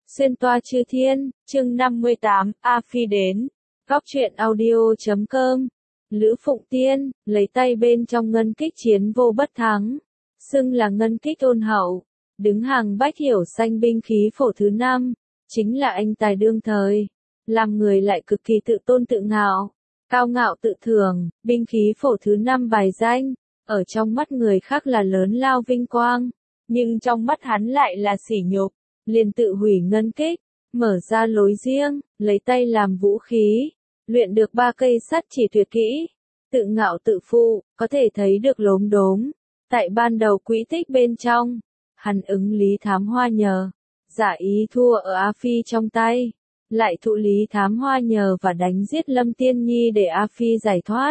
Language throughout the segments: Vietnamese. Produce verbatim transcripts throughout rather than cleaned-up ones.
Xuyên toa chư thiên, chương năm mươi tám, A Phi đến. Góc truyện audio chấm com. Lữ Phụng Tiên, lấy tay bên trong ngân kích chiến vô bất thắng. Xưng là ngân kích ôn hậu. Đứng hàng bách hiểu xanh binh khí phổ thứ năm. Chính là anh tài đương thời. Làm người lại cực kỳ tự tôn tự ngạo. Cao ngạo tự thường, binh khí phổ thứ năm bài danh. Ở trong mắt người khác là lớn lao vinh quang. Nhưng trong mắt hắn lại là sỉ nhục. Liền tự hủy ngân kích, mở ra lối riêng, lấy tay làm vũ khí, luyện được ba cây sắt chỉ tuyệt kỹ, tự ngạo tự phụ, có thể thấy được lốm đốm. Tại ban đầu quỹ tích bên trong, hắn ứng Lý Thám Hoa nhờ, giả ý thua ở A Phi trong tay, lại thụ Lý Thám Hoa nhờ và đánh giết Lâm Tiên Nhi để A Phi giải thoát.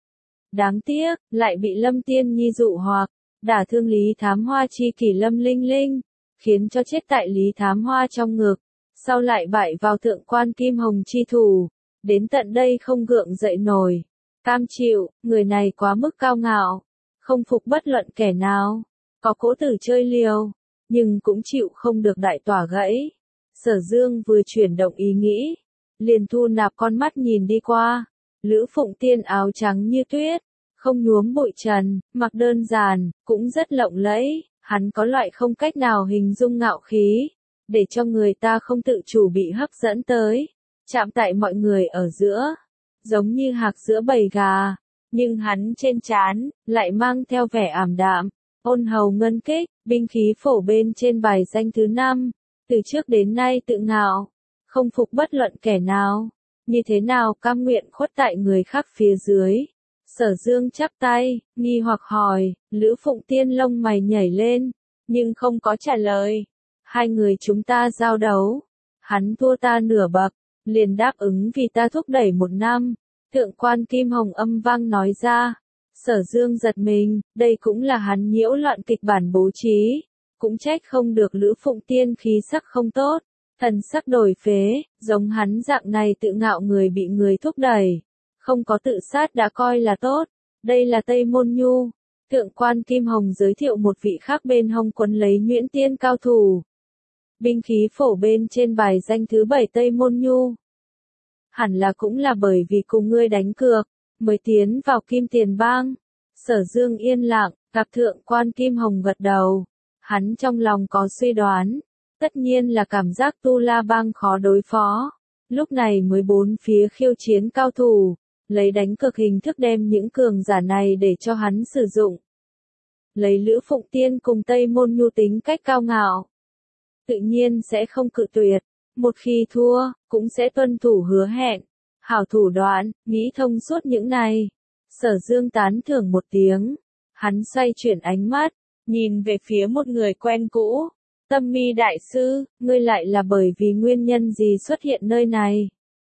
Đáng tiếc, lại bị Lâm Tiên Nhi dụ hoặc, đả thương Lý Thám Hoa chi kỷ Lâm Linh Linh, khiến cho chết tại Lý Thám Hoa trong ngực, sau lại bại vào thượng quan Kim Hồng chi thủ, đến tận đây không gượng dậy nổi, cam chịu, người này quá mức cao ngạo, không phục bất luận kẻ nào, có cỗ tử chơi liều, nhưng cũng chịu không được đại tỏa gãy. Sở Dương vừa chuyển động ý nghĩ, liền thu nạp con mắt nhìn đi qua, Lữ Phụng Tiên áo trắng như tuyết, không nhuốm bụi trần, mặc đơn giản, cũng rất lộng lẫy. Hắn có loại không cách nào hình dung ngạo khí, để cho người ta không tự chủ bị hấp dẫn tới, chạm tại mọi người ở giữa, giống như hạc giữa bầy gà, nhưng hắn trên trán lại mang theo vẻ ảm đạm, ôn hầu ngân kích, binh khí phổ bên trên bài danh thứ năm, từ trước đến nay tự ngạo, không phục bất luận kẻ nào, như thế nào cam nguyện khuất tại người khác phía dưới. Sở Dương chắp tay, nghi hoặc hỏi, Lữ Phụng Tiên lông mày nhảy lên, nhưng không có trả lời. Hai người chúng ta giao đấu, hắn thua ta nửa bậc, liền đáp ứng vì ta thúc đẩy một năm. Thượng quan Kim Hồng âm vang nói ra. Sở Dương giật mình, đây cũng là hắn nhiễu loạn kịch bản bố trí, cũng trách không được Lữ Phụng Tiên khí sắc không tốt, thần sắc đổi phế, giống hắn dạng này tự ngạo người bị người thúc đẩy. Không có tự sát đã coi là tốt, đây là Tây Môn Nhu. Thượng quan Kim Hồng giới thiệu một vị khác bên hông quấn lấy nhuyễn tiên cao thủ. Binh khí phổ bên trên bài danh thứ bảy Tây Môn Nhu. Hẳn là cũng là bởi vì cùng ngươi đánh cược, mới tiến vào Kim Tiền Bang. Sở Dương yên lặng, gặp thượng quan Kim Hồng gật đầu. Hắn trong lòng có suy đoán, tất nhiên là cảm giác Tu La Bang khó đối phó. Lúc này mới bốn phía khiêu chiến cao thủ. Lấy đánh cược hình thức đem những cường giả này để cho hắn sử dụng. Lấy Lữ Phụng Tiên cùng Tây Môn Nhu tính cách cao ngạo. Tự nhiên sẽ không cự tuyệt. Một khi thua, cũng sẽ tuân thủ hứa hẹn. Hảo thủ đoạn, nghĩ thông suốt những này. Sở Dương tán thưởng một tiếng. Hắn xoay chuyển ánh mắt, nhìn về phía một người quen cũ. Tâm Mi Đại Sư, ngươi lại là bởi vì nguyên nhân gì xuất hiện nơi này?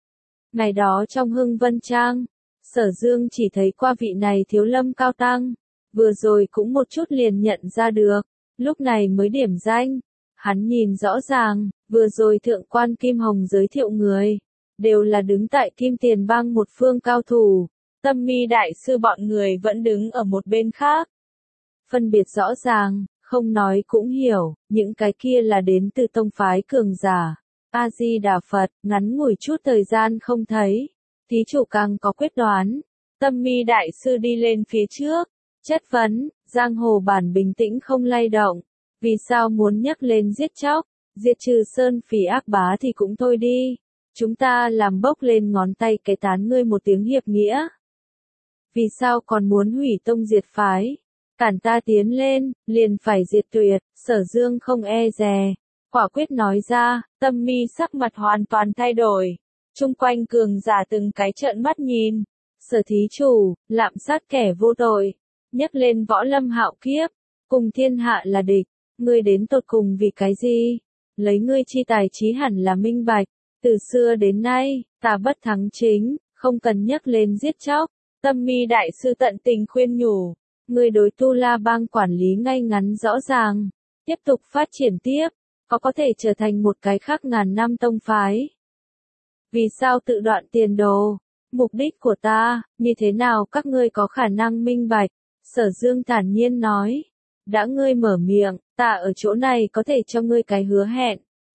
Ngày đó trong Hưng Vân Trang, Sở Dương chỉ thấy qua vị này thiếu lâm cao tăng, vừa rồi cũng một chút liền nhận ra được, lúc này mới điểm danh, hắn nhìn rõ ràng, vừa rồi thượng quan Kim Hồng giới thiệu người, đều là đứng tại Kim Tiền Bang một phương cao thủ, Tâm Mi Đại Sư bọn người vẫn đứng ở một bên khác. Phân biệt rõ ràng, không nói cũng hiểu, những cái kia là đến từ tông phái cường giả. A-di-đà Phật, ngắn ngủi chút thời gian không thấy, thí chủ càng có quyết đoán. Tâm Mi Đại Sư đi lên phía trước, chất vấn, giang hồ bản bình tĩnh không lay động, vì sao muốn nhắc lên giết chóc, diệt trừ sơn phỉ ác bá thì cũng thôi đi, chúng ta làm bốc lên ngón tay cái tán ngươi một tiếng hiệp nghĩa. Vì sao còn muốn hủy tông diệt phái, cản ta tiến lên, liền phải diệt tuyệt. Sở Dương không e dè, quả quyết nói ra. Tâm Mi sắc mặt hoàn toàn thay đổi, chung quanh cường giả từng cái trợn mắt nhìn. Sở thí chủ, lạm sát kẻ vô tội, nhắc lên võ lâm hạo kiếp, cùng thiên hạ là địch, ngươi đến tột cùng vì cái gì? Lấy ngươi chi tài trí hẳn là minh bạch, từ xưa đến nay, ta bất thắng chính, không cần nhắc lên giết chóc. Tâm Mi Đại Sư tận tình khuyên nhủ, ngươi đối Tu La Bang quản lý ngay ngắn rõ ràng, tiếp tục phát triển tiếp, có có thể trở thành một cái khác ngàn năm tông phái. Vì sao tự đoạn tiền đồ? Mục đích của ta, như thế nào các ngươi có khả năng minh bạch? Sở Dương thản nhiên nói, đã ngươi mở miệng, ta ở chỗ này có thể cho ngươi cái hứa hẹn,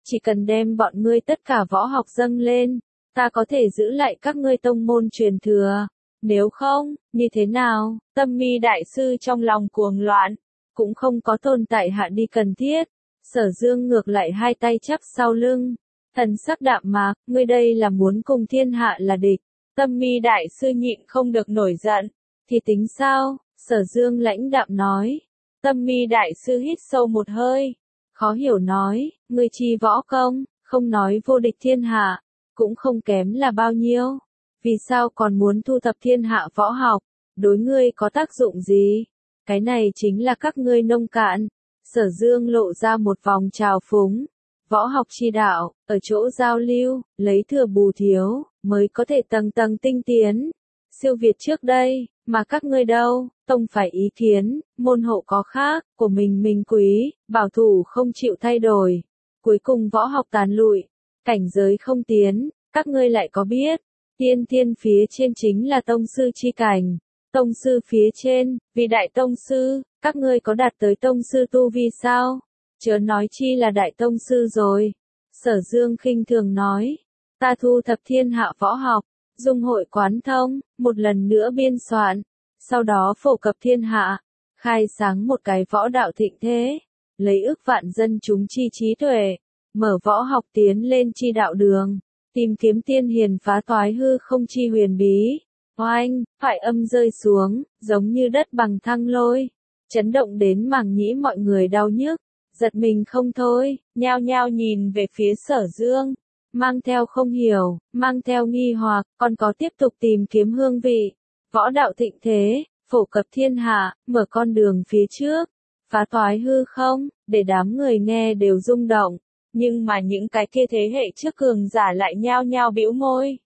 chỉ cần đem bọn ngươi tất cả võ học dâng lên, ta có thể giữ lại các ngươi tông môn truyền thừa. Nếu không, như thế nào? Tâm Mi đại sư trong lòng cuồng loạn, cũng không có tồn tại hạ đi cần thiết. Sở Dương ngược lại hai tay chắp sau lưng, thần sắc đạm mạc, ngươi đây là muốn cùng thiên hạ là địch. Tâm Mi đại sư nhịn không được nổi giận, thì tính sao? Sở Dương lãnh đạm nói. Tâm Mi đại sư hít sâu một hơi, khó hiểu nói, ngươi chi võ công, không nói vô địch thiên hạ, cũng không kém là bao nhiêu. Vì sao còn muốn thu thập thiên hạ võ học, đối ngươi có tác dụng gì? Cái này chính là các ngươi nông cạn. Sở Dương lộ ra một vòng trào phúng. Võ học chi đạo, ở chỗ giao lưu, lấy thừa bù thiếu, mới có thể tầng tầng tinh tiến. Siêu việt trước đây, mà các ngươi đâu, tông phải ý kiến, môn hộ có khác, của mình mình quý, bảo thủ không chịu thay đổi. Cuối cùng võ học tàn lụi, cảnh giới không tiến, các ngươi lại có biết. Tiên thiên phía trên chính là tông sư chi cảnh. Tông sư phía trên, vì đại tông sư, các ngươi có đạt tới tông sư tu vi sao? Chớ nói chi là đại tông sư rồi. Sở Dương khinh thường nói, ta thu thập thiên hạ võ học, dung hội quán thông, một lần nữa biên soạn, sau đó phổ cập thiên hạ, khai sáng một cái võ đạo thịnh thế, lấy ức vạn dân chúng chi trí tuệ, mở võ học tiến lên chi đạo đường, tìm kiếm tiên hiền phá toái hư không chi huyền bí. Oanh, phải âm rơi xuống, giống như đất bằng thăng lôi, chấn động đến màng nhĩ mọi người đau nhức, giật mình không thôi, nhao nhao nhìn về phía Sở Dương, mang theo không hiểu, mang theo nghi hoặc, còn có tiếp tục tìm kiếm hương vị. Võ đạo thịnh thế, phổ cập thiên hạ, mở con đường phía trước, phá toái hư không, để đám người nghe đều rung động, nhưng mà những cái kia thế hệ trước cường giả lại nhao nhao bĩu môi.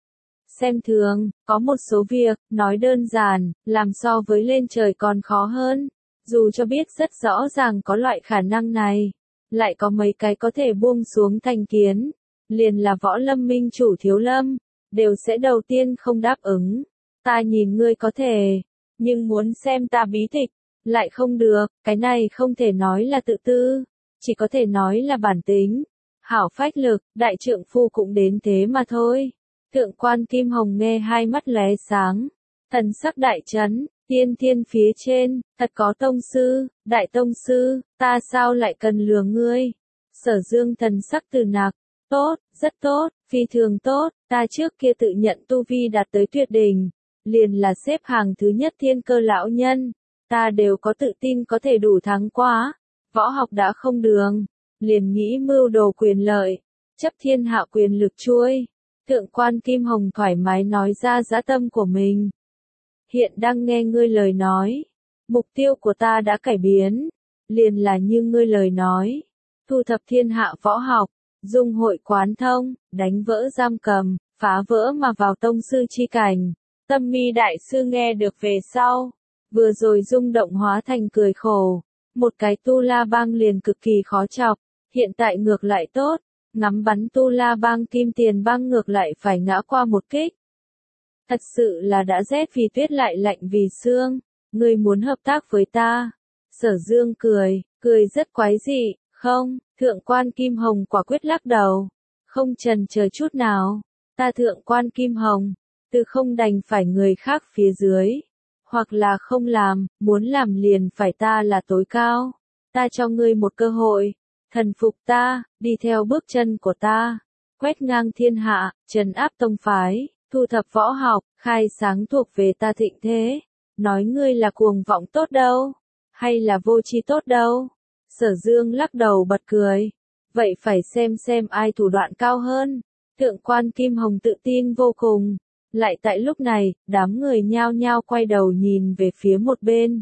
Xem thường, có một số việc, nói đơn giản, làm so với lên trời còn khó hơn. Dù cho biết rất rõ ràng có loại khả năng này, lại có mấy cái có thể buông xuống thành kiến, liền là võ lâm minh chủ Thiếu Lâm, đều sẽ đầu tiên không đáp ứng. Ta nhìn ngươi có thể, nhưng muốn xem ta bí tịch, lại không được, cái này không thể nói là tự tư, chỉ có thể nói là bản tính. Hảo phách lực, đại trượng phu cũng đến thế mà thôi. Thượng quan Kim Hồng nghe hai mắt lóe sáng, thần sắc đại chấn, tiên thiên phía trên, thật có tông sư, đại tông sư, ta sao lại cần lừa ngươi? Sở Dương thần sắc từ nạc, tốt, rất tốt, phi thường tốt, ta trước kia tự nhận tu vi đạt tới tuyệt đỉnh, liền là xếp hàng thứ nhất thiên cơ lão nhân, ta đều có tự tin có thể đủ thắng quá, võ học đã không đường, liền nghĩ mưu đồ quyền lợi, chấp thiên hạ quyền lực chuôi. Thượng quan Kim Hồng thoải mái nói ra dã tâm của mình. Hiện đang nghe ngươi lời nói, mục tiêu của ta đã cải biến, liền là như ngươi lời nói, thu thập thiên hạ võ học, dung hội quán thông, đánh vỡ giam cầm, phá vỡ mà vào tông sư chi cảnh. Tâm Mi đại sư nghe được về sau, vừa rồi rung động hóa thành cười khổ, một cái Tu La Bang liền cực kỳ khó chọc, hiện tại ngược lại tốt. Ngắm bắn Tu La Bang Kim Tiền Bang ngược lại phải ngã qua một kích. Thật sự là đã rét vì tuyết lại lạnh vì xương, ngươi muốn hợp tác với ta. Sở Dương cười, cười rất quái dị, không, thượng quan Kim Hồng quả quyết lắc đầu, không chần chờ chút nào, ta thượng quan Kim Hồng, từ không đành phải người khác phía dưới, hoặc là không làm, muốn làm liền phải ta là tối cao, ta cho ngươi một cơ hội. Thần phục ta, đi theo bước chân của ta, quét ngang thiên hạ, trấn áp tông phái, thu thập võ học, khai sáng thuộc về ta thịnh thế. Nói ngươi là cuồng vọng tốt đâu, hay là vô tri tốt đâu. Sở Dương lắc đầu bật cười. Vậy phải xem xem ai thủ đoạn cao hơn. Thượng quan Kim Hồng tự tin vô cùng. Lại tại lúc này, đám người nhao nhao quay đầu nhìn về phía một bên.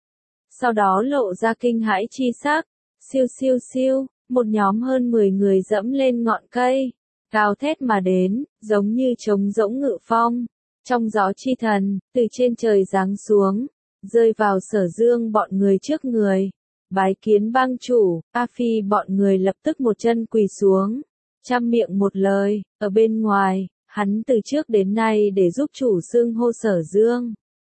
Sau đó lộ ra kinh hãi chi sắc. Siêu siêu siêu, một nhóm hơn mười người dẫm lên ngọn cây, cao thét mà đến, giống như trống rỗng ngự phong, trong gió chi thần, từ trên trời giáng xuống, rơi vào Sở Dương bọn người trước người. Bái kiến bang chủ, A Phi bọn người lập tức một chân quỳ xuống, trăm miệng một lời, ở bên ngoài, hắn từ trước đến nay để giúp chủ xưng hô Sở Dương.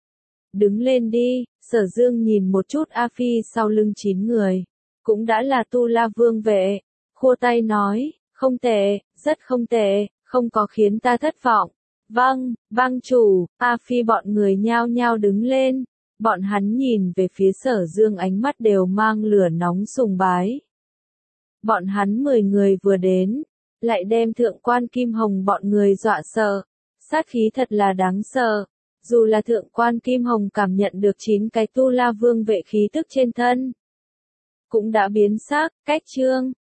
Đứng lên đi, Sở Dương nhìn một chút A Phi sau lưng chín người. Cũng đã là Tu La Vương vệ, khua tay nói, không tệ, rất không tệ, không có khiến ta thất vọng. Vâng, bang chủ, A Phi bọn người nhao nhao đứng lên, bọn hắn nhìn về phía Sở Dương ánh mắt đều mang lửa nóng sùng bái. Bọn hắn mười người vừa đến, lại đem thượng quan Kim Hồng bọn người dọa sợ, sát khí thật là đáng sợ. Dù là thượng quan Kim Hồng cảm nhận được chín cái tu la vương vệ khí tức trên thân, cũng đã biến sắc, cách chương.